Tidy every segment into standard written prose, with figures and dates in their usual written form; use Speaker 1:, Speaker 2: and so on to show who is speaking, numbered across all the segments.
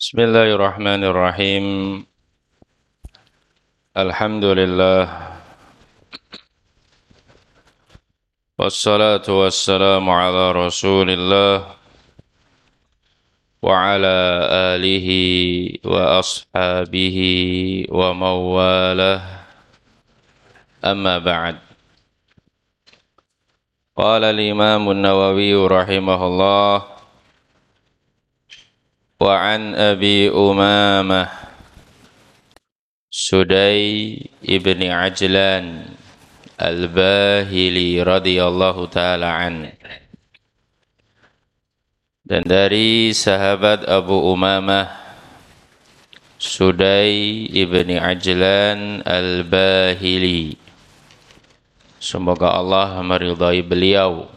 Speaker 1: Bismillahirrahmanirrahim. Alhamdulillah. Wassalatu wassalamu ala rasulillah wa ala alihi wa ashabihi wa mawalah. Amma ba'd. Qala al-imam an-Nawawi rahimahullah wa an Abi Umamah Sudai ibni Ajlan Al-Bahili radhiyallahu ta'ala an. Dan dari sahabat Abu Umamah Sudai ibni Ajlan Al-Bahili, semoga Allah meridai beliau,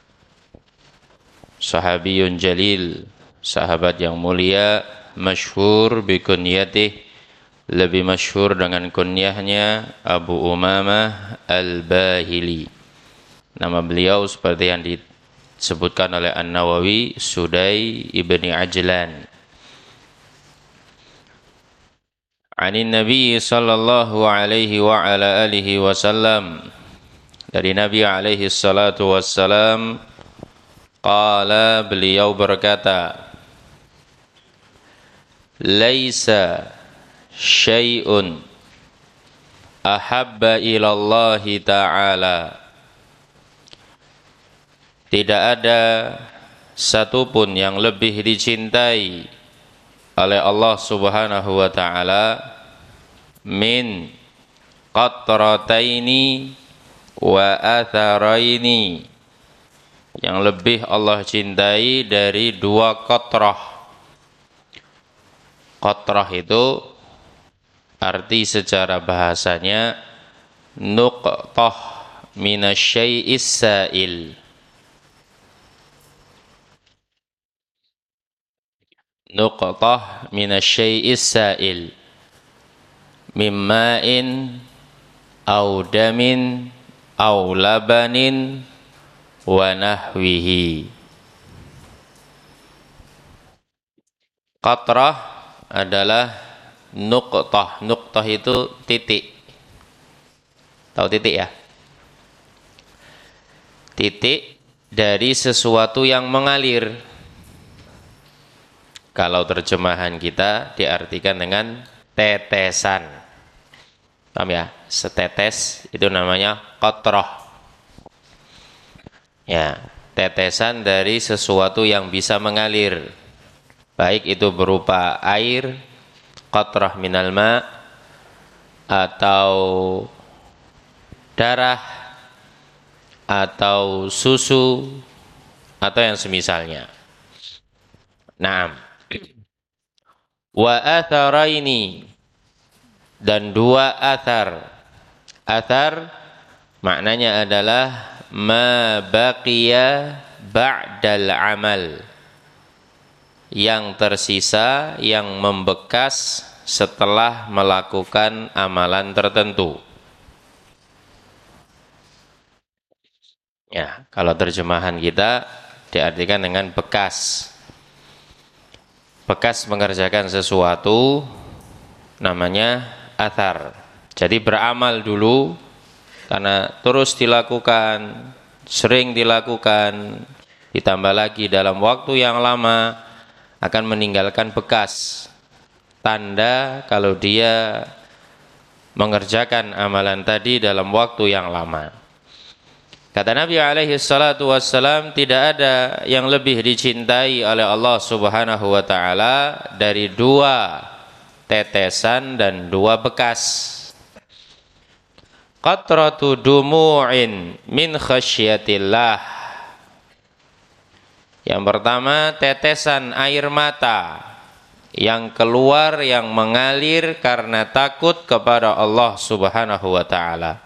Speaker 1: sahabiyun jalil, sahabat yang mulia, masyhur bikunyatih, lebih masyhur dengan kunyahnya Abu Umamah Al-Bahili. Nama beliau seperti yang disebutkan oleh An-Nawawi, Sudai ibni Ajlan. Anin Nabi sallallahu alaihi wa ala alihi wasallam, dari Nabi alaihi salatu wassalam, qala, beliau berkata, laisa syai'un ahabba ilallahi ta'ala, tidak ada satupun yang lebih dicintai oleh Allah subhanahu wa ta'ala min qatrataini wa atharaini, yang lebih Allah cintai dari dua qatrah. Qatrah itu arti secara bahasanya nuqtah minasyai'is sa'il. Nuqtah minasyai'is sa'il, mimma'in au damin au labanin wa nahwihi. Qatrah adalah nuqtah. Nuqtah itu titik. Tahu titik ya? Titik dari sesuatu yang mengalir. Kalau terjemahan kita diartikan dengan tetesan. Paham ya? Setetes itu namanya qatrah. Ya, tetesan dari sesuatu yang bisa mengalir. Baik itu berupa air, qatrah minal ma, atau darah, atau susu, atau yang semisalnya. Naam. Wa atharaini, dan dua athar. Athar maknanya adalah ma baqiya ba'dal amal, yang tersisa, yang membekas setelah melakukan amalan tertentu. Ya, kalau terjemahan kita diartikan dengan bekas. Bekas mengerjakan sesuatu namanya athar. Jadi beramal dulu karena terus dilakukan, sering dilakukan, ditambah lagi dalam waktu yang lama, akan meninggalkan bekas. Tanda kalau dia mengerjakan amalan tadi dalam waktu yang lama. Kata Nabi alaihi salatu wassalam, tidak ada yang lebih dicintai oleh Allah subhanahu wa ta'ala dari dua tetesan dan dua bekas. Qatratu dumu'in min khasyatillah. Yang pertama, tetesan air mata yang keluar, yang mengalir karena takut kepada Allah subhanahu wa ta'ala.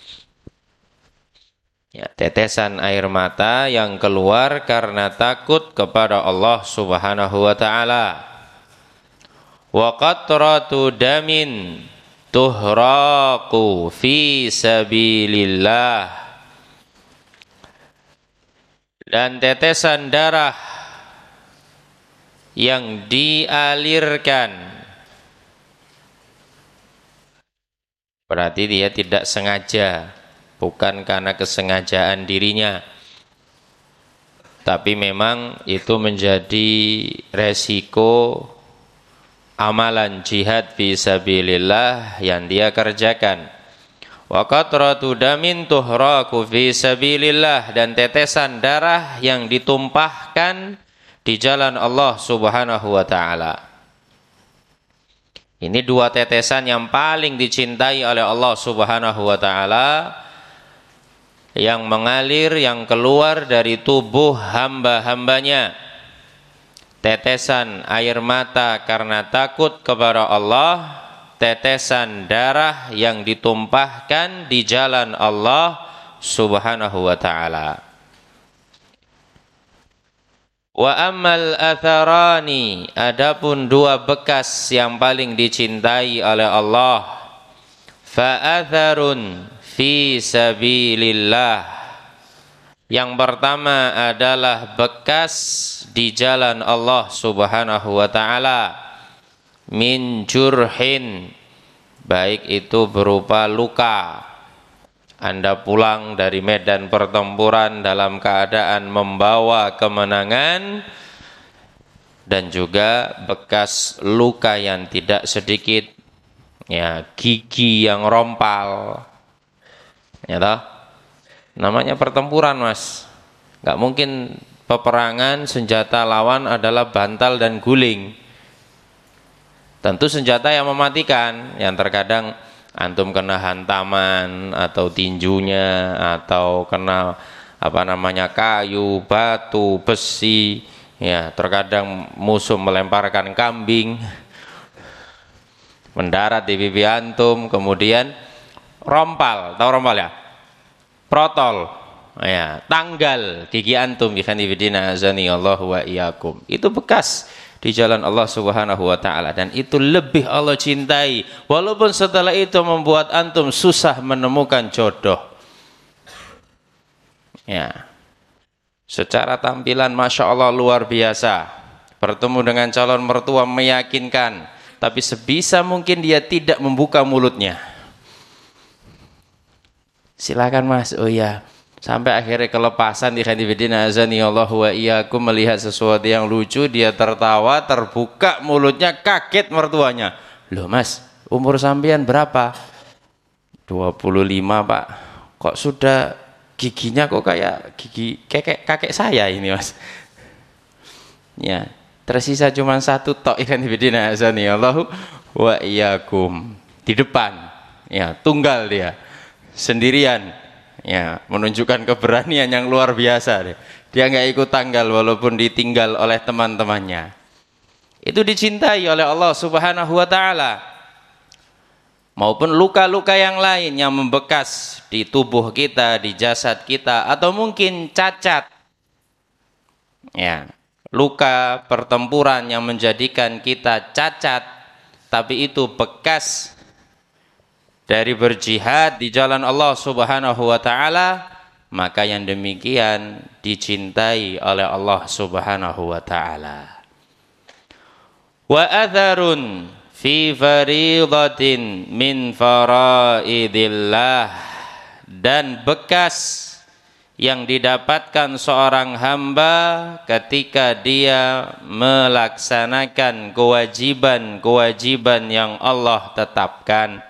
Speaker 1: Ya, tetesan air mata yang keluar karena takut kepada Allah subhanahu wa ta'ala. Wa qatratu damin tuhraqu fi sabilillah, dan tetesan darah yang dialirkan. Berarti dia tidak sengaja, bukan karena kesengajaan dirinya, tapi memang itu menjadi resiko amalan jihad fisabilillah yang dia kerjakan. Wa qatratu damin tuhraku fisabilillah, dan tetesan darah yang ditumpahkan di jalan Allah Subhanahu wa taala. Ini dua tetesan yang paling dicintai oleh Allah Subhanahu wa taala, yang mengalir, yang keluar dari tubuh hamba-hambanya. Tetesan air mata karena takut kepada Allah, tetesan darah yang ditumpahkan di jalan Allah Subhanahu wa taala. Wa ammal atharani, adapun dua bekas yang paling dicintai oleh Allah, fa atharun fi sabilillah. Yang pertama adalah bekas di jalan Allah Subhanahu wa taala, min jurhin, baik itu berupa luka. Anda pulang dari medan pertempuran dalam keadaan membawa kemenangan, dan juga bekas luka yang tidak sedikit, ya, gigi yang rompal, ya toh? Namanya pertempuran, Mas. Nggak mungkin peperangan senjata lawan adalah bantal dan guling. Tentu senjata yang mematikan, yang terkadang antum kena hantaman atau tinjunya, atau kena kayu, batu, besi, ya, terkadang musuh melemparkan kambing mendarat di pipi antum, kemudian rompal, tahu rompal ya? Protol, ya, tanggal gigi antum, ikhwanifidina azani Allah wa iyyakum. Itu bekas di jalan Allah Subhanahu wa taala, dan itu lebih Allah cintai walaupun setelah itu membuat antum susah menemukan jodoh. Ya. Secara tampilan Masya Allah luar biasa, bertemu dengan calon mertua meyakinkan, tapi sebisa mungkin dia tidak membuka mulutnya. Silakan Mas, oh ya, sampai akhirnya kelepasan di khanifidina azani Allah wa iyyakum, melihat sesuatu yang lucu, dia tertawa, terbuka mulutnya, kaget mertuanya. Loh Mas, umur sampean berapa? 25 Pak. Kok sudah giginya kok kayak gigi kakek saya ini Mas. Ya, tersisa cuma satu tok, khanifidina azani Allah wa iyyakum. Di depan, ya, tunggal dia, sendirian. Ya, menunjukkan keberanian yang luar biasa deh. Dia nggak ikut tanggal walaupun ditinggal oleh teman-temannya. Itu dicintai oleh Allah Subhanahu wa taala. Maupun luka-luka yang lain yang membekas di tubuh kita, di jasad kita, atau mungkin cacat. Ya, luka pertempuran yang menjadikan kita cacat, tapi itu bekas dari berjihad di jalan Allah Subhanahu wa taala, maka yang demikian dicintai oleh Allah Subhanahu wa taala. Wa atharun fi faridatin min faraidillah, dan bekas yang didapatkan seorang hamba ketika dia melaksanakan kewajiban-kewajiban yang Allah tetapkan.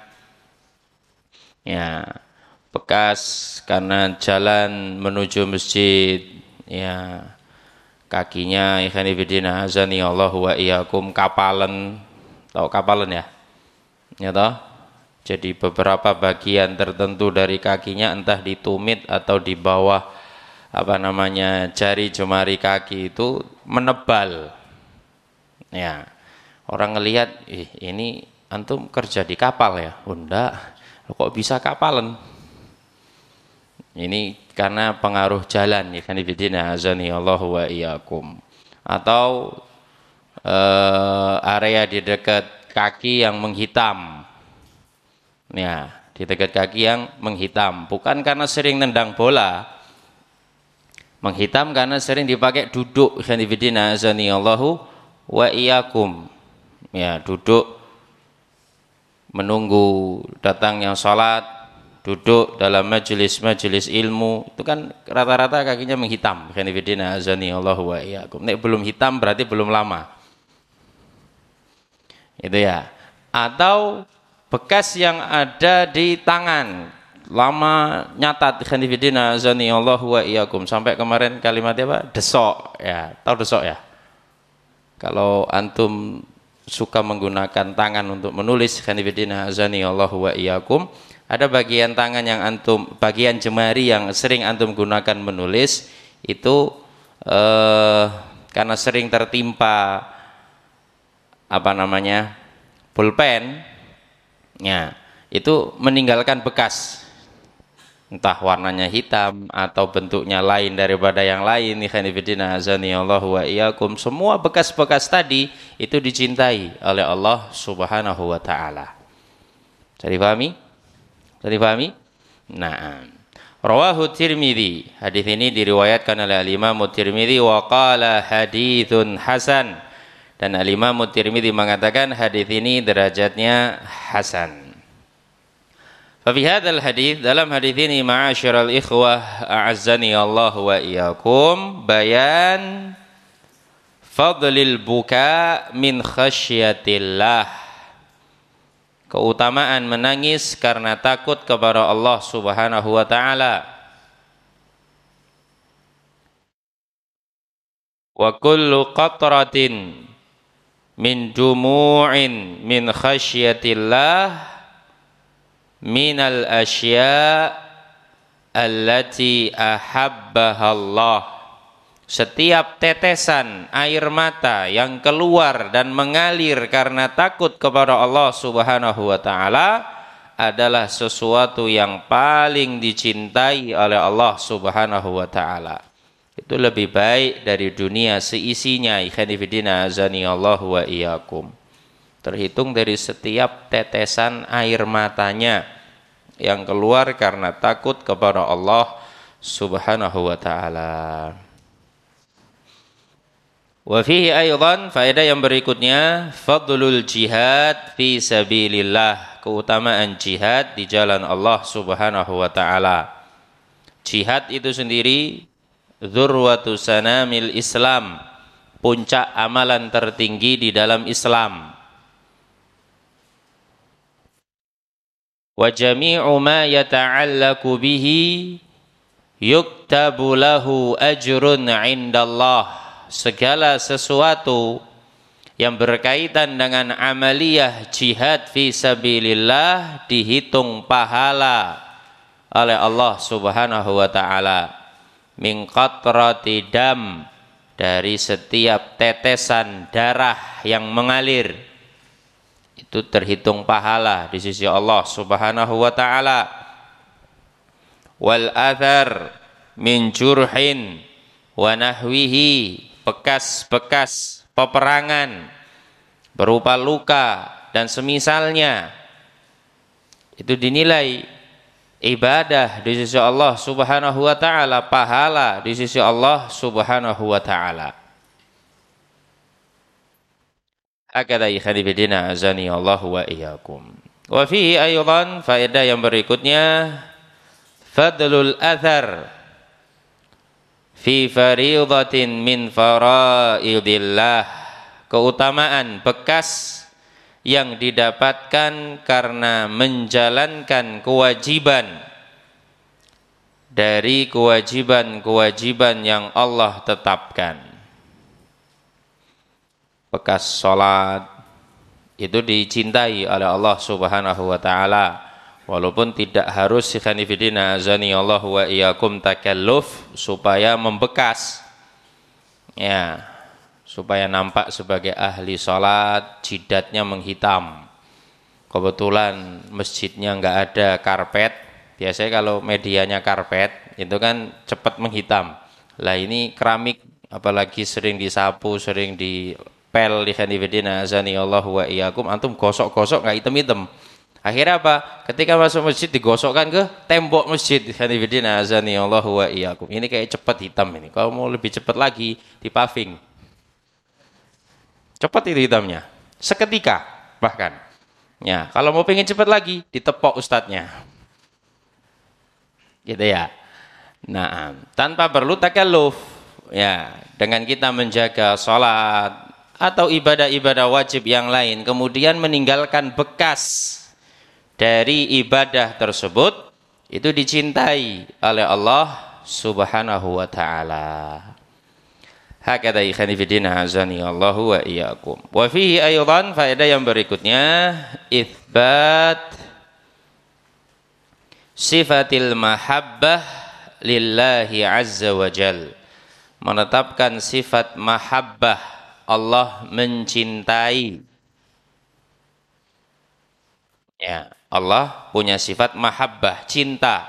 Speaker 1: Ya, bekas karena jalan menuju masjid, ya, kakinya ikhwanifidina azani Allah wa iyyakum kapalan, tahu kapalan ya? Ya toh? Jadi beberapa bagian tertentu dari kakinya entah di tumit atau di bawah jari jemari kaki itu menebal. Ya. Orang ngelihat, ini antum kerja di kapal ya? Oh, enggak. Kok bisa kapalan? Ini karena pengaruh jalan, ya kan, ibidina azani Allah wa iyyakum. Atau area di dekat kaki yang menghitam. Ya, di dekat kaki yang menghitam, bukan karena sering nendang bola. Menghitam karena sering dipakai duduk, kan ibidina azani Allahu wa iyyakum. Ya, duduk menunggu datangnya salat, duduk dalam majelis-majelis ilmu, itu kan rata-rata kakinya menghitam. Khanifidina azani Allah wa iyyakum. Nek belum hitam berarti belum lama. Itu ya. Atau bekas yang ada di tangan lama nyatat. Khanifidina azani Allah wa iyyakum. Sampai kemarin kalimatnya apa? Desok ya. Tahu desok ya? Kalau antum suka menggunakan tangan untuk menulis, khanifidina azani Allah wa iyyakum, ada bagian tangan yang antum, bagian jemari yang sering antum gunakan menulis itu karena sering tertimpa pulpen, ya, itu meninggalkan bekas, entah warnanya hitam atau bentuknya lain daripada yang lain. Khanifidina azani Allah wa iyyakum, semua bekas-bekas tadi itu dicintai oleh Allah Subhanahu wa taala. Bisa dipahami? Bisa dipahami? Nah, rawahu Tirmidzi, hadis ini diriwayatkan oleh Imam Tirmidzi wa qala haditsun hasan, dan Imam Tirmidzi mengatakan hadis ini derajatnya hasan. Fa fi hadzal hadits, dalam hadis ini ma'asyiral ikhwah a'azzani Allah wa iyyakum, bayan fadlil buka min khasyatillah, keutamaan menangis karena takut kepada Allah Subhanahu wa taala. Wa kullu qatratin min dumu'in min khasyatillah minal asya' allati ahabbaha Allah, setiap tetesan air mata yang keluar dan mengalir karena takut kepada Allah Subhanahu wa taala adalah sesuatu yang paling dicintai oleh Allah Subhanahu wa taala. Itu lebih baik dari dunia seisinya. Khanifidina azani Allah wa iyyakum. Terhitung dari setiap tetesan air matanya yang keluar karena takut kepada Allah Subhanahu wa taala. Wa fihi aidan, faedah yang berikutnya, fadlul jihad fi sabilillah, keutamaan jihad di jalan Allah Subhanahu wa taala. Jihad itu sendiri dzurwatu sanamil Islam, puncak amalan tertinggi di dalam Islam. Wa jami'u ma yata'allaku bihi yuktabu lahu ajrun 'indallah, segala sesuatu yang berkaitan dengan amaliyah jihad fi sabilillah dihitung pahala oleh Allah Subhanahu wa taala. Min qatrati dam, dari setiap tetesan darah yang mengalir, itu terhitung pahala di sisi Allah Subhanahu wa taala. Wal athar min jurhin wa nahwihi, bekas-bekas peperangan berupa luka dan semisalnya, itu dinilai ibadah di sisi Allah Subhanahu wa taala, pahala di sisi Allah Subhanahu wa taala. Hakadha ikhwanifidina azani Allah wa iyyakum. Wa fihi aydan, faedah yang berikutnya, fadlul athar fi fariidatin min faraidillah, keutamaan bekas yang didapatkan karena menjalankan kewajiban dari kewajiban-kewajiban yang Allah tetapkan. Bekas sholat itu dicintai oleh Allah Subhanahu wa taala, walaupun tidak harus khanifidina azani Allah wa iyyakum takalluf supaya membekas, ya, supaya nampak sebagai ahli sholat, jidatnya menghitam. Kebetulan masjidnya nggak ada karpet, biasanya kalau medianya karpet itu kan cepat menghitam. Lah ini keramik, apalagi sering disapu, sering dipel, di khanifidina azani Allah wa iyyakum, antum gosok-gosok nggak hitam-hitam. Akhirnya apa? Ketika masuk masjid digosokkan ke tembok masjid. Khanifidina azani Allah wa iyyakum. Ini kayak cepat hitam ini. Kalau mau lebih cepat lagi di paving. Cepat itu hitamnya. Seketika bahkan. Ya, kalau mau pengen cepat lagi, ditepok ustadznya. Gitu ya. Nah, tanpa perlu takalluf. Ya, dengan kita menjaga sholat atau ibadah-ibadah wajib yang lain, kemudian meninggalkan bekas dari ibadah tersebut, itu dicintai oleh Allah Subhanahu wa ta'ala. Hakadha ikhwani fiddina azani Allahu wa iyyakum. Wa fihi aydan, faedah yang berikutnya, itsbat sifatil mahabbah lillahi azza wa jal. Menetapkan sifat mahabbah, Allah mencintai. Ya, Allah punya sifat mahabbah, cinta.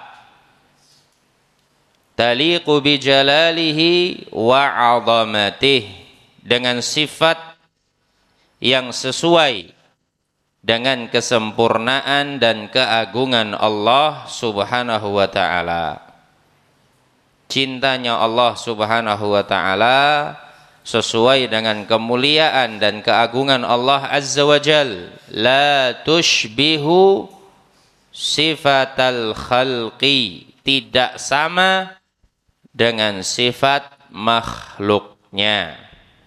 Speaker 1: Taliqu bi jalalihi wa 'azamatih, dengan sifat yang sesuai dengan kesempurnaan dan keagungan Allah Subhanahu wa ta'ala. Cintanya Allah Subhanahu wa ta'ala sesuai dengan kemuliaan dan keagungan Allah Azza wa Jal. La tushbihu sifatal khalqi, tidak sama dengan sifat makhluknya.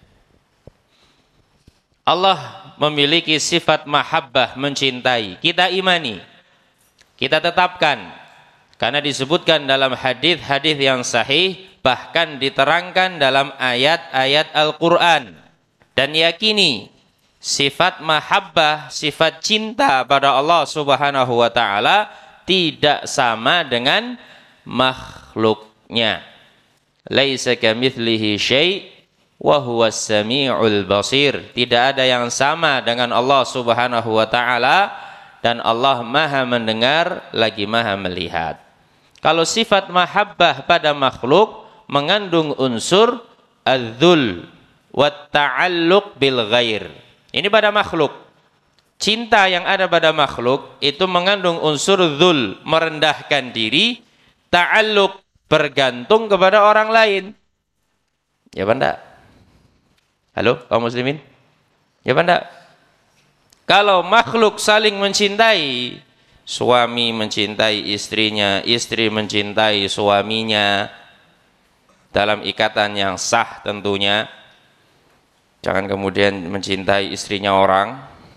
Speaker 1: Allah memiliki sifat mahabbah, mencintai. Kita imani, kita tetapkan, karena disebutkan dalam hadis-hadis yang sahih, bahkan diterangkan dalam ayat-ayat Al-Quran. Dan yakini sifat mahabbah, sifat cinta pada Allah Subhanahu wa ta'ala tidak sama dengan makhluknya. Laisa kamitslihi syai' wa huwas sami'ul basir. Tidak ada yang sama dengan Allah Subhanahu wa ta'ala, dan Allah Maha mendengar lagi Maha melihat. Kalau sifat mahabbah pada makhluk mengandung unsur adzul wa ta'alluq bil ghair. Ini pada makhluk. Cinta yang ada pada makhluk itu mengandung unsur dzul, merendahkan diri, ta'alluq, bergantung kepada orang lain. Ya Banda? Halo, kaum muslimin? Ya Banda? Kalau makhluk saling mencintai, suami mencintai istrinya, istri mencintai suaminya, dalam ikatan yang sah tentunya. Jangan kemudian mencintai istrinya orang.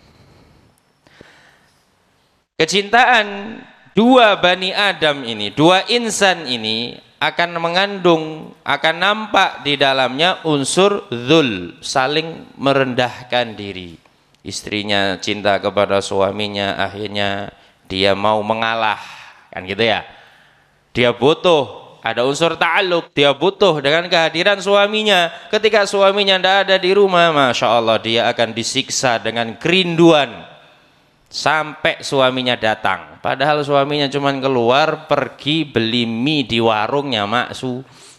Speaker 1: Kecintaan dua Bani Adam ini, dua insan ini akan mengandung, akan nampak di dalamnya unsur dzul, saling merendahkan diri. Istrinya cinta kepada suaminya, akhirnya dia mau mengalah, kan gitu ya. Dia butuh, ada unsur ta'alluq, dia butuh dengan kehadiran suaminya. Ketika suaminya tidak ada di rumah, Masya Allah, dia akan disiksa dengan kerinduan sampai suaminya datang. Padahal suaminya cuma keluar pergi beli mie di warungnya maksu.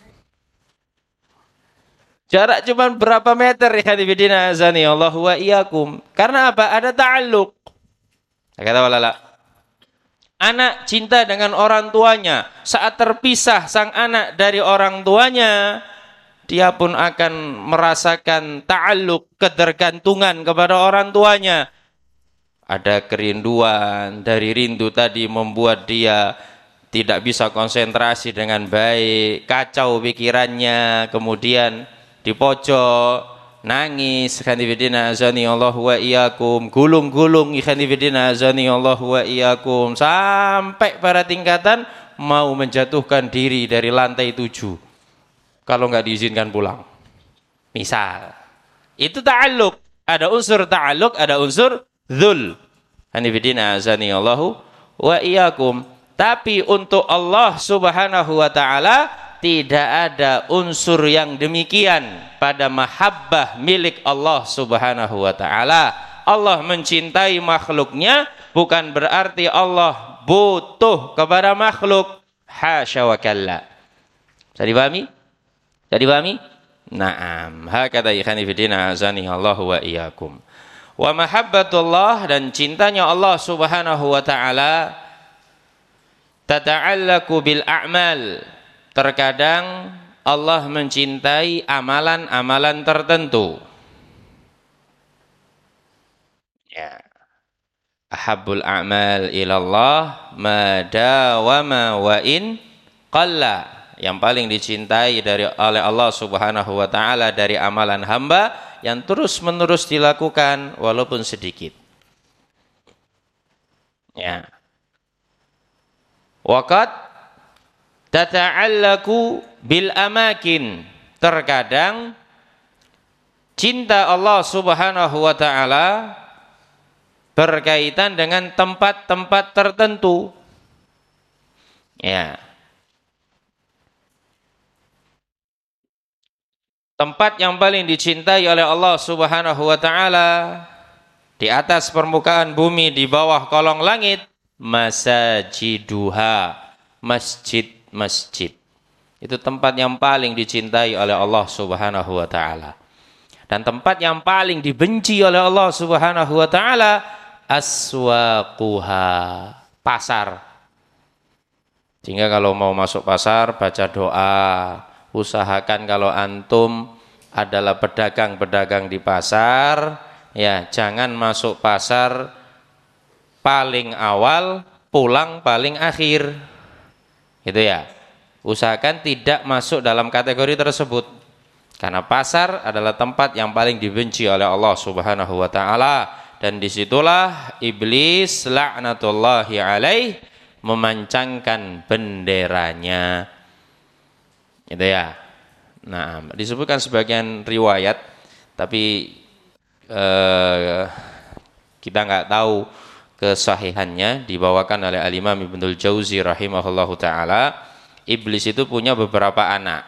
Speaker 1: Jarak cuma berapa meter, ya hadifidina azani Allah wa iyakum. Karena apa? Ada ta'alluq. Kata walala, anak cinta dengan orang tuanya. Saat terpisah sang anak dari orang tuanya, dia pun akan merasakan ta'alluq, ketergantungan kepada orang tuanya. Ada kerinduan, dari rindu tadi membuat dia tidak bisa konsentrasi dengan baik, kacau pikirannya, kemudian di pojok nangis, khanifidina azani Allah wa iyakum, gulung-gulung khanifidina azani Allah wa iyakum, sampai pada tingkatan mau menjatuhkan diri dari lantai 7 kalau nggak diizinkan pulang. Misal, itu ta'alluq, ada unsur ta'alluq, ada unsur dzul. Hanifidina azani Allahu wa iyyakum. Tapi untuk Allah Subhanahu wa ta'ala tidak ada unsur yang demikian pada mahabbah milik Allah Subhanahu wa ta'ala. Allah mencintai makhluknya bukan berarti Allah butuh kepada makhluk. Hasya wa kalla. Bisa dipahami? Bisa dipahami? Naam. Hakadha ikhwani fillah azani Allahu wa iyyakum. Wa mahabbatullah, dan cintanya Allah Subhanahu wa ta'ala tata'allaku bil a'mal. Terkadang Allah mencintai amalan-amalan tertentu. Ya. Ahabbul a'mal ilallah ma dawama wa in qalla. Yang paling dicintai oleh Allah Subhanahu wa taala dari amalan hamba yang terus-menerus dilakukan walaupun sedikit. Ya. Waqad tata'allaku bil amakin. Terkadang cinta Allah Subhanahu wa taala berkaitan dengan tempat-tempat tertentu. Ya. Tempat yang paling dicintai oleh Allah Subhanahu wa taala di atas permukaan bumi, di bawah kolong langit, masajiduha, masjid-masjid. Itu tempat yang paling dicintai oleh Allah Subhanahu wa taala. Dan tempat yang paling dibenci oleh Allah Subhanahu wa taala, aswaquha, pasar. Sehingga kalau mau masuk pasar baca doa, usahakan kalau antum adalah pedagang-pedagang di pasar, ya jangan masuk pasar paling awal, pulang paling akhir. Gitu ya. Usahakan tidak masuk dalam kategori tersebut. Karena pasar adalah tempat yang paling dibenci oleh Allah Subhanahu wa taala, dan disitulah iblis laknatullahi alaih memancangkan benderanya. Gitu ya. Nah, disebutkan sebagian riwayat, tapi kita nggak tahu kesahihannya, dibawakan oleh Al-Imam Ibnul Jauzi rahimahullahu taala. Iblis itu punya beberapa anak.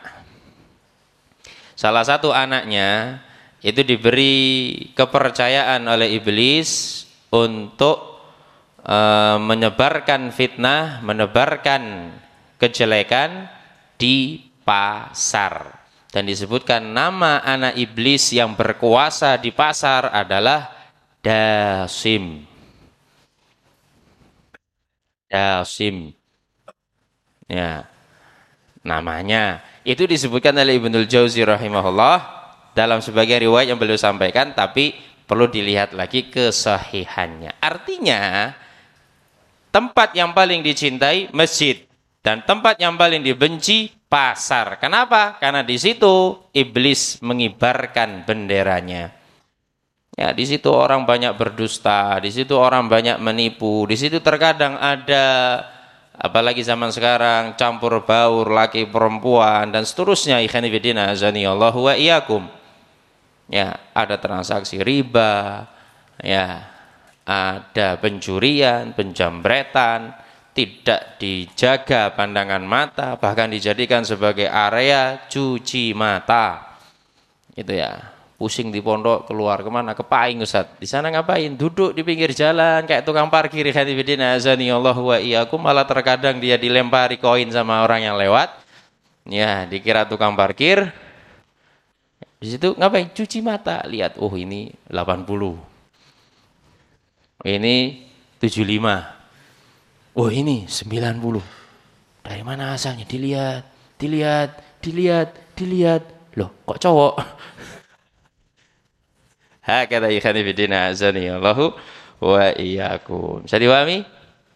Speaker 1: Salah satu anaknya itu diberi kepercayaan oleh iblis untuk menyebarkan fitnah, menebarkan kejelekan di pasar. Dan disebutkan nama anak iblis yang berkuasa di pasar adalah Dasim. Dasim. Ya. Namanya itu disebutkan oleh Ibnul Jauzi rahimahullah dalam sebagian riwayat yang beliau sampaikan, tapi perlu dilihat lagi kesahihannya. Artinya tempat yang paling dicintai masjid dan tempat yang paling dibenci pasar. Kenapa? Karena di situ iblis mengibarkan benderanya. Ya, di situ orang banyak berdusta, di situ orang banyak menipu, di situ terkadang ada, apalagi zaman sekarang, campur baur laki perempuan dan seterusnya. Ikhwani fillah azanillahu wa iyyakum. Ya, ada transaksi riba, ya, ada pencurian, penjambretan, tidak dijaga pandangan mata, bahkan dijadikan sebagai area cuci mata. Itu ya. Pusing di pondok, keluar kemana? Ke Paing, Ustaz. Di sana ngapain? Duduk di pinggir jalan kayak tukang parkir. Khadifidina azani Allahu wa iyyakum. Malah terkadang dia dilempari koin sama orang yang lewat. Ya, dikira tukang parkir. Di situ ngapain? Cuci mata. Lihat, oh ini 80. Ini 75. Oh ini 90. Dari mana asalnya? Dilihat. Loh, kok cowok? Hakata ikhani fidina azani Allahu wa iyyakum. Bisa dipahami?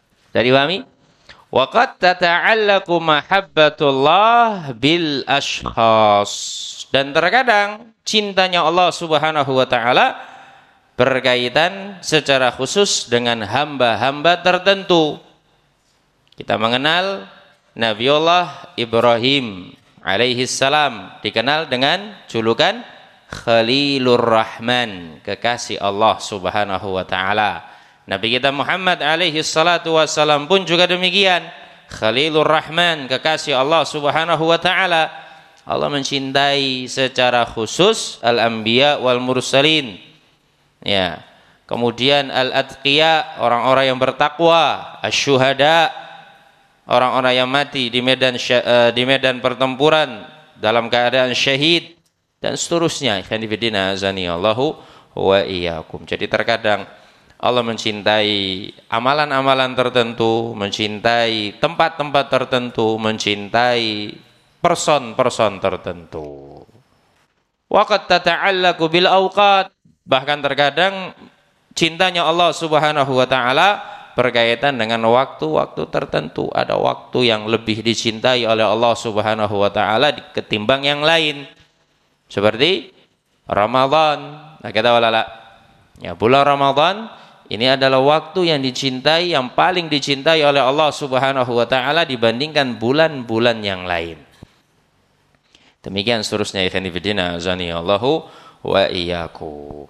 Speaker 1: Wa qad tata'allaqu mahabbatullah bil ashkhas. Dan terkadang cintanya Allah Subhanahu wa taala berkaitan secara khusus dengan hamba-hamba tertentu. Kita mengenal Nabiullah Ibrahim alaihi salam, dikenal dengan julukan Khalilur Rahman, kekasih Allah Subhanahu wa taala. Nabi kita Muhammad alaihi salatu wassalam pun juga demikian. Khalilur Rahman, kekasih Allah Subhanahu wa taala. Allah mencintai secara khusus al-anbiya wal mursalin. Ya. Kemudian al-atqiya, orang-orang yang bertakwa, asy-syuhada, orang-orang yang mati di medan pertempuran dalam keadaan syahid, dan seterusnya. Khonifidina azani Allahu wa iyyakum. Jadi terkadang Allah mencintai amalan-amalan tertentu, mencintai tempat-tempat tertentu, mencintai person-person tertentu. Wa qad tata'allaqu bil awqat. Bahkan terkadang Cintanya Allah Subhanahu wa taala berkaitan dengan waktu-waktu tertentu. Ada waktu yang lebih dicintai oleh Allah Subhanahu wa taala ketimbang yang lain. Seperti Ramadan. Nah, kita walala. Ya, bulan Ramadan ini adalah waktu yang dicintai, yang paling dicintai oleh Allah Subhanahu wa taala dibandingkan bulan-bulan yang lain. Demikian seterusnya ikhwan fillah azanillahu wa iyyakum.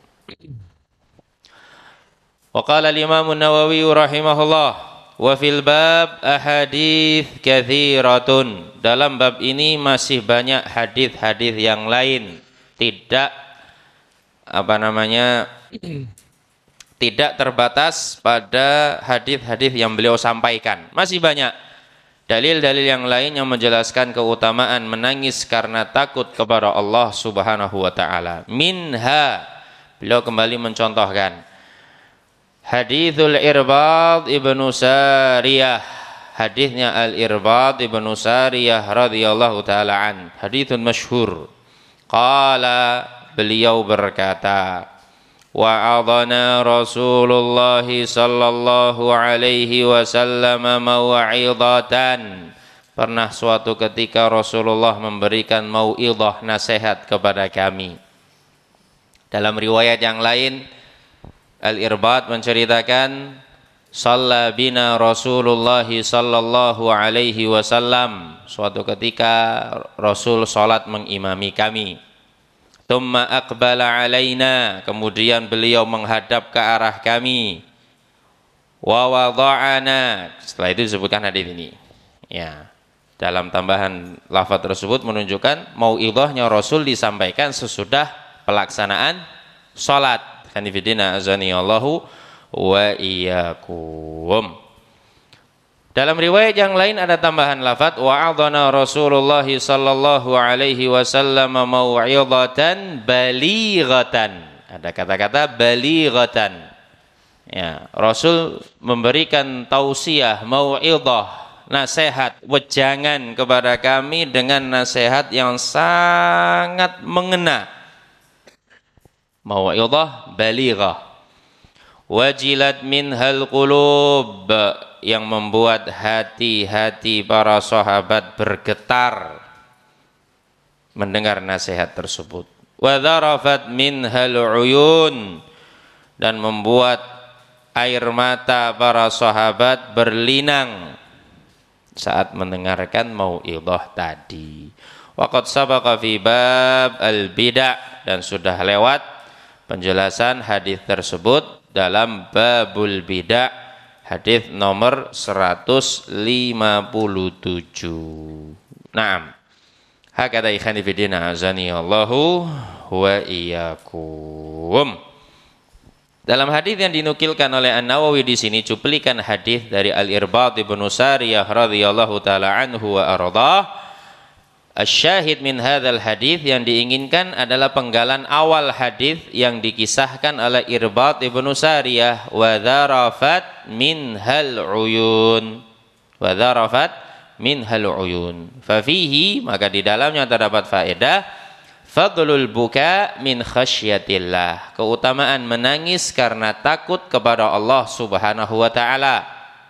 Speaker 1: Wa qala al-Imam an-Nawawi rahimahullah wa fil bab ahadits katsiratun. Dalam bab ini masih banyak hadis-hadis yang lain, tidak tidak terbatas pada hadis-hadis yang beliau sampaikan. Masih banyak dalil-dalil yang lain yang menjelaskan keutamaan menangis karena takut kepada Allah Subhanahu wa taala. Minha, beliau kembali mencontohkan hadithul Irbad ibnu Sariyah, hadithnya Al-Irbad ibnu Sariyah radhiyallahu taala an, hadithun masyhur. Qala, beliau berkata, wa'adana Rasulullah sallallahu alaihi wasallam mau'izatan. Pernah suatu ketika Rasulullah memberikan mau'izah, nasihat kepada kami. Dalam riwayat yang lain Al-Irbad menceritakan shalla bina Rasulullah sallallahu alaihi wasallam. Suatu ketika Rasul salat mengimami kami. Tsumma aqbala alaina, kemudian beliau menghadap ke arah kami. Wa wada'ana, setelah itu disebutkan hadis ini. Ya, dalam tambahan lafaz tersebut menunjukkan mau'izahnya Rasul disampaikan sesudah pelaksanaan salat. Kanifidina azanillahu wa iyyakum. Dalam riwayat yang lain ada tambahan lafaz wa'adana Rasulullah sallallahu alaihi wasallam mau'izatan balighatan. Ada kata-kata balighatan. Ya, Rasul memberikan tausiah, mau'izah, nasihat, wejangan kepada kami dengan nasihat yang sangat mengena. Mau'izah balighah. Wajilat minhal qulub, yang membuat hati-hati para sahabat bergetar mendengar nasihat tersebut. Wa dzarafat minhal uyun, dan membuat air mata para sahabat berlinang saat mendengarkan mau'izah tadi. Waqad sabaqa fi bab al-bid'ah, dan sudah lewat penjelasan hadis tersebut dalam babul bid'ah, hadis nomor 157. Naam. Hakada ikhani fidina azani Allahu wa iyyakum. Dalam hadis yang dinukilkan oleh An-Nawawi di sini cuplikan hadis dari Al-Irbad ibnu Sariyah radhiyallahu taala anhu wa ardhah. Asy-syahid min hadzal hadis, yang diinginkan adalah penggalan awal hadis yang dikisahkan oleh Irbad ibnu Sariyah, wa dzarafat minhal uyun. Wa dzarafat minhal uyun. Fa fihi, maka di dalamnya terdapat faedah fadlul buka min khasyatillah, keutamaan menangis karena takut kepada Allah Subhanahu wa taala.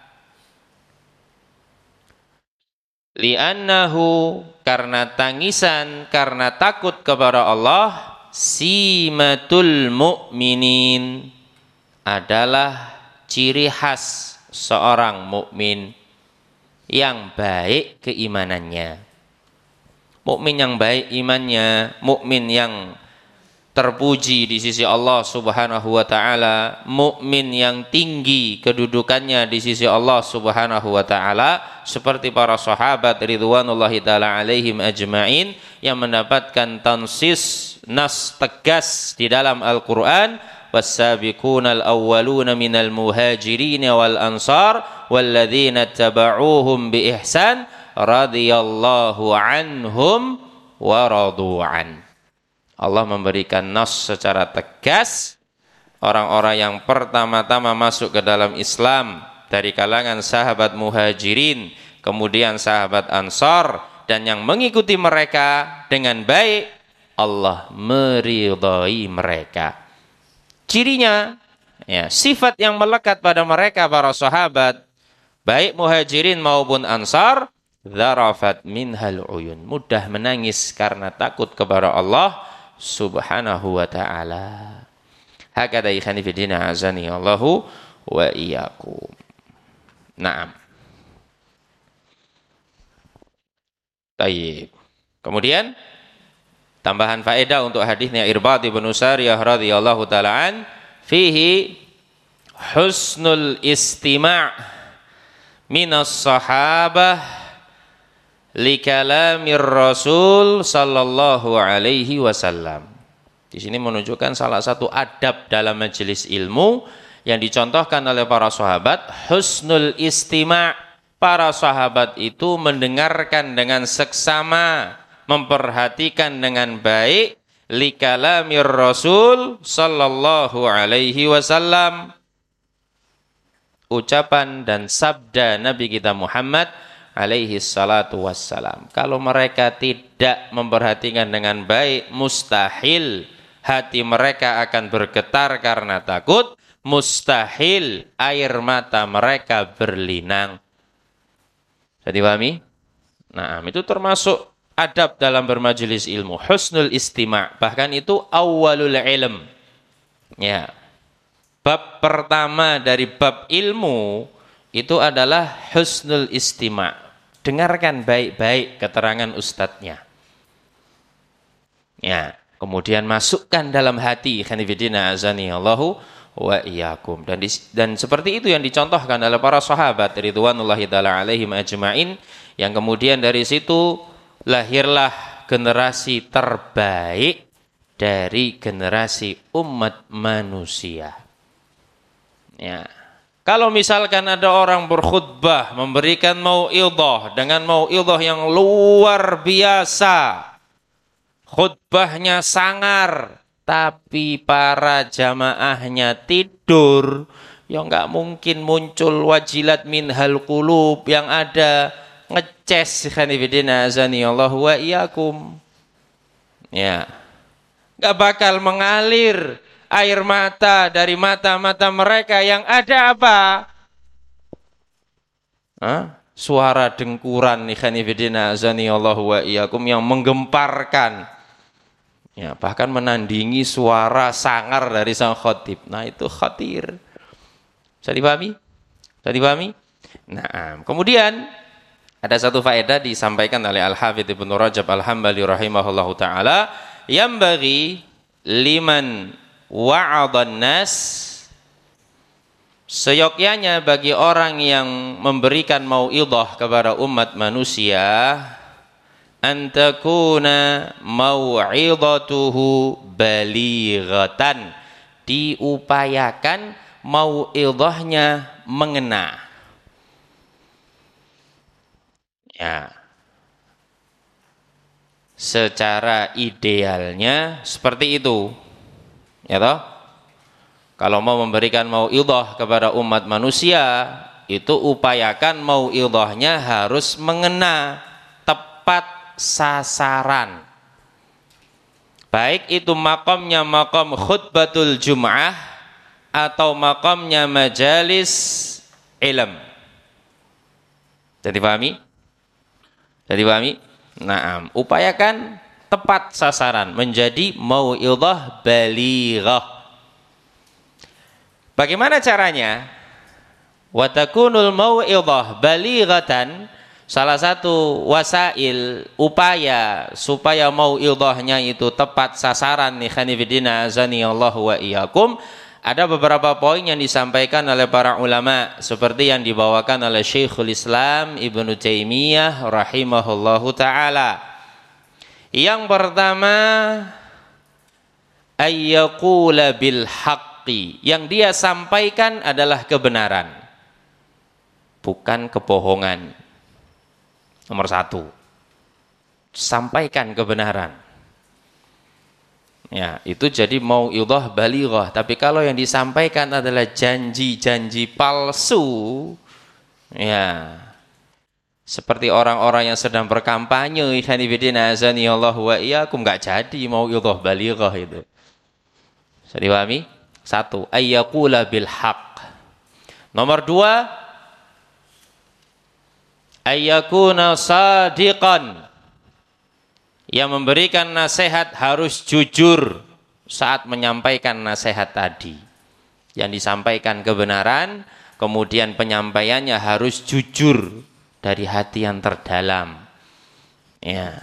Speaker 1: Li'annahu, karena tangisan karena takut kepada Allah, simatul mu'minin, adalah ciri khas seorang mukmin yang baik keimanannya. Mukmin yang baik imannya, mukmin yang terpuji di sisi Allah Subhanahu wa taala, mukmin yang tinggi kedudukannya di sisi Allah Subhanahu wa taala, seperti para sahabat ridwanullahi taala alaihim ajmain yang mendapatkan tansis nas tegas di dalam Al-Qur'an, was-sabiqunal awwaluna minal muhajirin wal ansar walladzina tabauhum bi ihsan radhiyallahu anhum wa radu'an. Allah memberikan nas secara tegas, orang-orang yang pertama-tama masuk ke dalam Islam dari kalangan sahabat muhajirin, kemudian sahabat ansar, dan yang mengikuti mereka dengan baik, Allah meridhai mereka. Cirinya ya, sifat yang melekat pada mereka para sahabat, baik muhajirin maupun ansar, dzarafat minhal uyun, mudah menangis karena takut kepada Allah Subhanahu wa taala. Hakada ikhani fidina azani Allahu wa iyyakum. Naam. Tayyib. Kemudian tambahan faedah untuk hadisnya Irbad bin Sariyah radhiyallahu taala an, fihi husnul istima' minas sahabah li kalamir Rasul sallallahu alaihi wasallam. Di sini menunjukkan salah satu adab dalam majelis ilmu yang dicontohkan oleh para sahabat, husnul istima'. Para sahabat itu mendengarkan dengan seksama, memperhatikan dengan baik li kalamir Rasul sallallahu alaihi wasallam, ucapan dan sabda Nabi kita Muhammad alaihi salatu wassalam. Kalau mereka tidak memperhatikan dengan baik, mustahil hati mereka akan bergetar karena takut, mustahil air mata mereka berlinang. Jadi pahami? Nah, itu termasuk adab dalam bermajelis ilmu, husnul istima', bahkan itu awwalul ilm. Ya. Bab pertama dari bab ilmu itu adalah husnul istima'. Dengarkan baik-baik keterangan ustadznya. Ya, kemudian masukkan dalam hati, khanifidina azani Allahu wa iyyakum. Dan seperti itu yang dicontohkan oleh para sahabat ridwanullahi taala alaihim ajmain, yang kemudian dari situ lahirlah generasi terbaik dari generasi umat manusia. Ya. Kalau misalkan ada orang berkhutbah memberikan mau'idhah dengan mau'idhah yang luar biasa, khutbahnya sangar, tapi para jamaahnya tidur, ya nggak mungkin muncul wajilat minhal qulub, yang ada ngeces khanifidina azani Allah wa iyyakum. Ya, nggak bakal mengalir air mata dari mata-mata mereka, yang ada apa? Suara dengkuran khanifidina azani Allah wa iyyakum yang menggemparkan. Ya, bahkan menandingi suara sangar dari sang khatib. Nah, itu khatir. Bisa dipahami? Bisa dipahami? Nah, kemudian ada satu faedah disampaikan oleh Al-Hafidz Ibnu Rajab Al-Hambali rahimahullahu taala, yang bagi liman wa'adhan nas, seyogyanya bagi orang yang memberikan mau'idhah kepada umat manusia, antakuna mau'idhatuhu balighatan, diupayakan mau'idhahnya mengena. Ya, secara idealnya seperti itu, ya toh. Kalau mau memberikan mau'idhah kepada umat manusia, itu upayakan mau'idhahnya harus mengena, tepat sasaran. Baik itu makamnya makam khutbatul jum'ah atau makamnya majalis ilm. Jadi pahami? Jadi pahami? Naam, upayakan tepat sasaran, menjadi mau'idhah balighah. Bagaimana caranya? Wa takunul mau'idhah balighatan, salah satu wasail, upaya supaya mau'idhahnya itu tepat sasaran nih khanifidina azani Allah wa iyyakum. Ada beberapa poin yang disampaikan oleh para ulama seperti yang dibawakan oleh Syekhul Islam Ibnu Taimiyah rahimahullahu taala. Yang pertama, ayyaqula bil haqqi, yang dia sampaikan adalah kebenaran, bukan kebohongan. Nomor satu, sampaikan kebenaran. Ya, itu jadi mau'idhah balighah. Tapi kalau yang disampaikan adalah janji-janji palsu, ya, seperti orang-orang yang sedang berkampanye, ikhwanifidina azani Allah wa iyyakum, enggak jadi mau'idhah balighah itu. Bisa dipahami? Satu, ayyaqula bil haqq. Nomor dua, ayyakuna sadiqan. Yang memberikan nasihat harus jujur saat menyampaikan nasihat tadi. Yang disampaikan kebenaran, kemudian penyampaiannya harus jujur dari hati yang terdalam. Ya.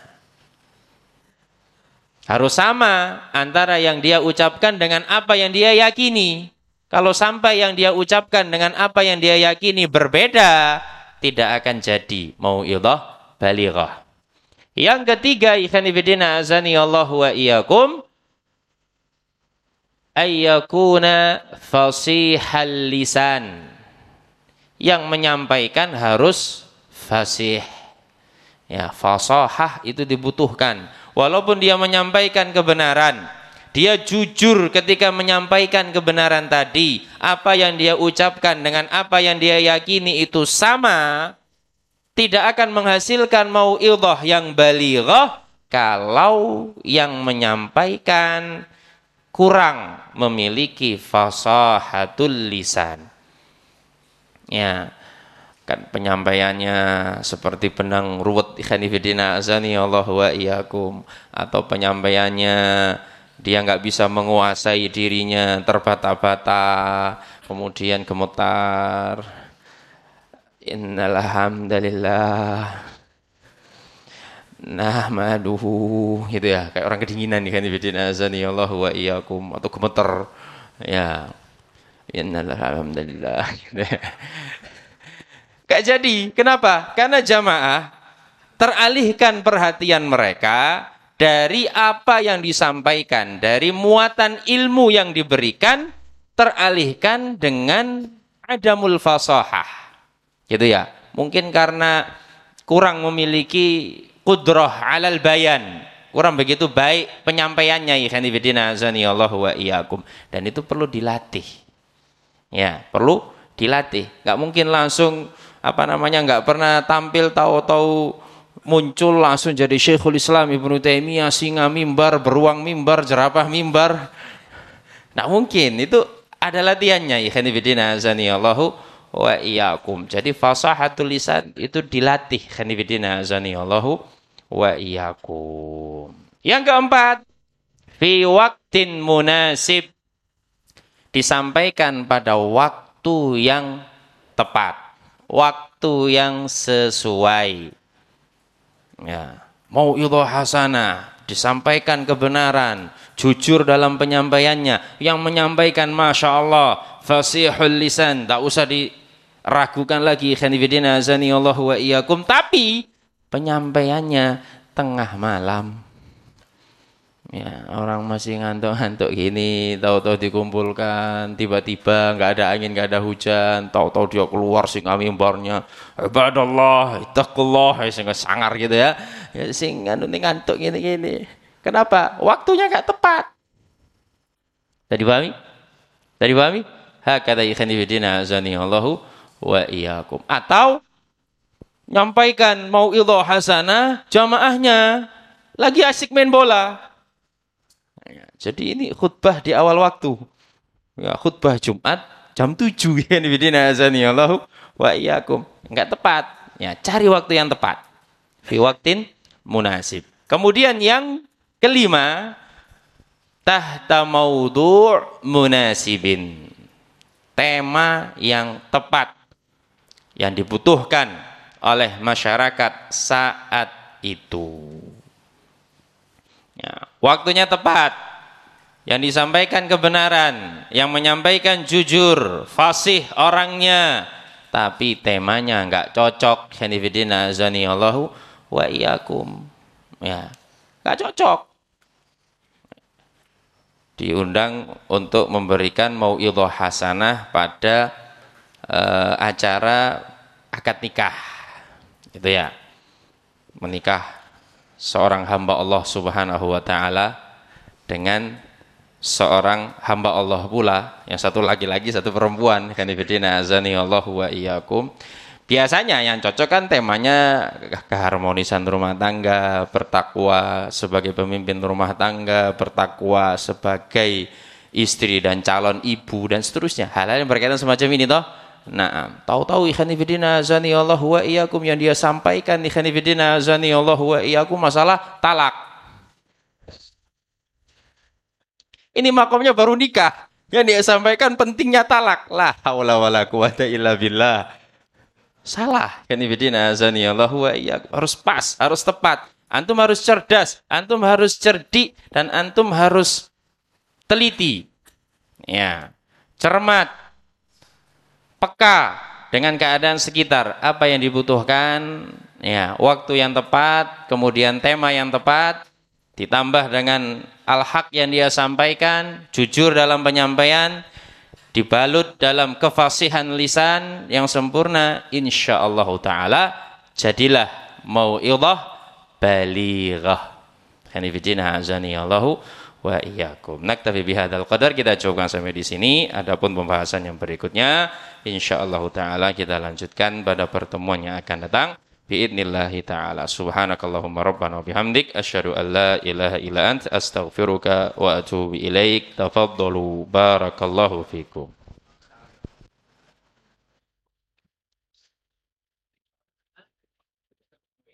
Speaker 1: Harus sama antara yang dia ucapkan dengan apa yang dia yakini. Kalau sampai yang dia ucapkan dengan apa yang dia yakini berbeda, tidak akan jadi mau'idhah balighah. Yang ketiga, ikhwan fillah azani Allah wa iyyakum, ayyakuna fasihal lisan. Yang menyampaikan harus fasih. Ya, fasahah itu dibutuhkan. Walaupun dia menyampaikan kebenaran, dia jujur ketika menyampaikan kebenaran tadi. Apa yang dia ucapkan dengan apa yang dia yakini itu sama, tidak akan menghasilkan mau'idhah yang balighah kalau yang menyampaikan kurang memiliki fasahatul lisan. Ya, kan penyampaiannya seperti benang ruwet, ikhwan fillah azani Allah wa iyyakum, atau penyampaiannya dia nggak bisa menguasai dirinya, terbata-bata, kemudian gemetar. Innal hamdalillah nahmaduhu, gitu ya, kayak orang kedinginan nih kan, fillah azani Allah wa iyyakum, atau gemeter ya, innal hamdalillah gitu ya. Gak jadi. Kenapa? Karena jamaah teralihkan perhatian mereka dari apa yang disampaikan, dari muatan ilmu yang diberikan, teralihkan dengan adamul fasahah. Gitu ya. Mungkin karena kurang memiliki qudrah alal bayan, kurang begitu baik penyampaiannya, ikhwan fillah azani Allah wa iyyakum. Dan itu perlu dilatih. Ya, perlu dilatih. Gak mungkin langsung nggak pernah tampil, tahu-tahu muncul langsung jadi Syekhul Islam Ibnu Taimiyah, singa mimbar, beruang mimbar, jerapah mimbar. Nggak mungkin, itu ada latihannya. Ikhwan fillah azani Allahu wa iyyakum. Jadi fasahatul lisan itu dilatih. Ikhwan fillah azani Allahu wa iyyakum. Yang keempat, fi waqtin munasib, disampaikan pada waktu yang tepat, waktu yang sesuai. Ya, mau'idhah hasanah, disampaikan kebenaran, jujur dalam penyampaiannya. Yang menyampaikan Masya Allah fasihul lisan, tak usah diragukan lagi, ikhwan fillah azani Allah wa iyyakum. Tapi penyampaiannya tengah malam, ya, orang masih ngantuk-ngantuk gini, tahu-tahu dikumpulkan, tiba-tiba nggak ada angin, nggak ada hujan, tahu-tahu dia keluar sing mimbarnya, ibadallah, ittaqullah, sing sangar gitu ya, sing ngantuk gini-gini. Kenapa? Waktunya nggak tepat. Tadi pahami? Tadi pahami? Hakata ikhwan fillah azani Allahu wa iyyakum. Atau nyampaikan mau'idhah hasanah, jamaahnya lagi asik main bola. Jadi ini khutbah di awal waktu. Ya, khutbah Jumat jam 7 ya, bidina azani Allahu wa iyyakum. Enggak tepat. Ya, cari waktu yang tepat. Fi waqtin munasib. Kemudian yang kelima, tahta maudhu' munasibin. Tema yang tepat yang dibutuhkan oleh masyarakat saat itu. Ya, waktunya tepat, yang disampaikan kebenaran, yang menyampaikan jujur, fasih orangnya, tapi temanya enggak cocok. Hanifidina azani Allahu wa iyyakum. Ya, enggak cocok. Diundang untuk memberikan mau'idhah hasanah pada acara akad nikah. Gitu ya. Menikah seorang hamba Allah Subhanahu wa taala dengan seorang hamba Allah pula, yang satu laki-laki satu perempuan. Kanifidina azani Allahu wa iyyakum. Biasanya yang cocok kan temanya keharmonisan rumah tangga, bertakwa sebagai pemimpin rumah tangga, bertakwa sebagai istri dan calon ibu dan seterusnya. Hal-hal yang berkaitan semacam ini toh. Nah, tahu-tahu ikhwan fillah azani Allah wa iyyakum yang dia sampaikan ikhwan fillah azani Allah wa iyyakum masalah talak. Ini makomnya baru nikah. Yang dia sampaikan pentingnya talak. La haula wala quwata illa billah. Salah. Ikhwan fillah azani Allah wa iyyakum. Harus pas, harus tepat. Antum harus cerdas, antum harus cerdik dan antum harus teliti. Ya. Cermat. Peka dengan keadaan sekitar, apa yang dibutuhkan, ya, waktu yang tepat, kemudian tema yang tepat, ditambah dengan al-haq yang dia sampaikan, jujur dalam penyampaian, dibalut dalam kefasihan lisan yang sempurna, insyaallah taala jadilah mau'idhah balighah. Khanifidina azani Allahu wa iyyakum. Naktafi bihadzal qadar, kita cukupkan sampai di sini. Adapun pembahasan yang berikutnya insyaallah taala kita lanjutkan pada pertemuan yang akan datang biidnillahi taala. Subhanakallahumma rabbana wa bihamdik asyhadu an la ilaha illa anta astaghfiruka wa atubu ilaik. Tafaddalu barakallahu fikum.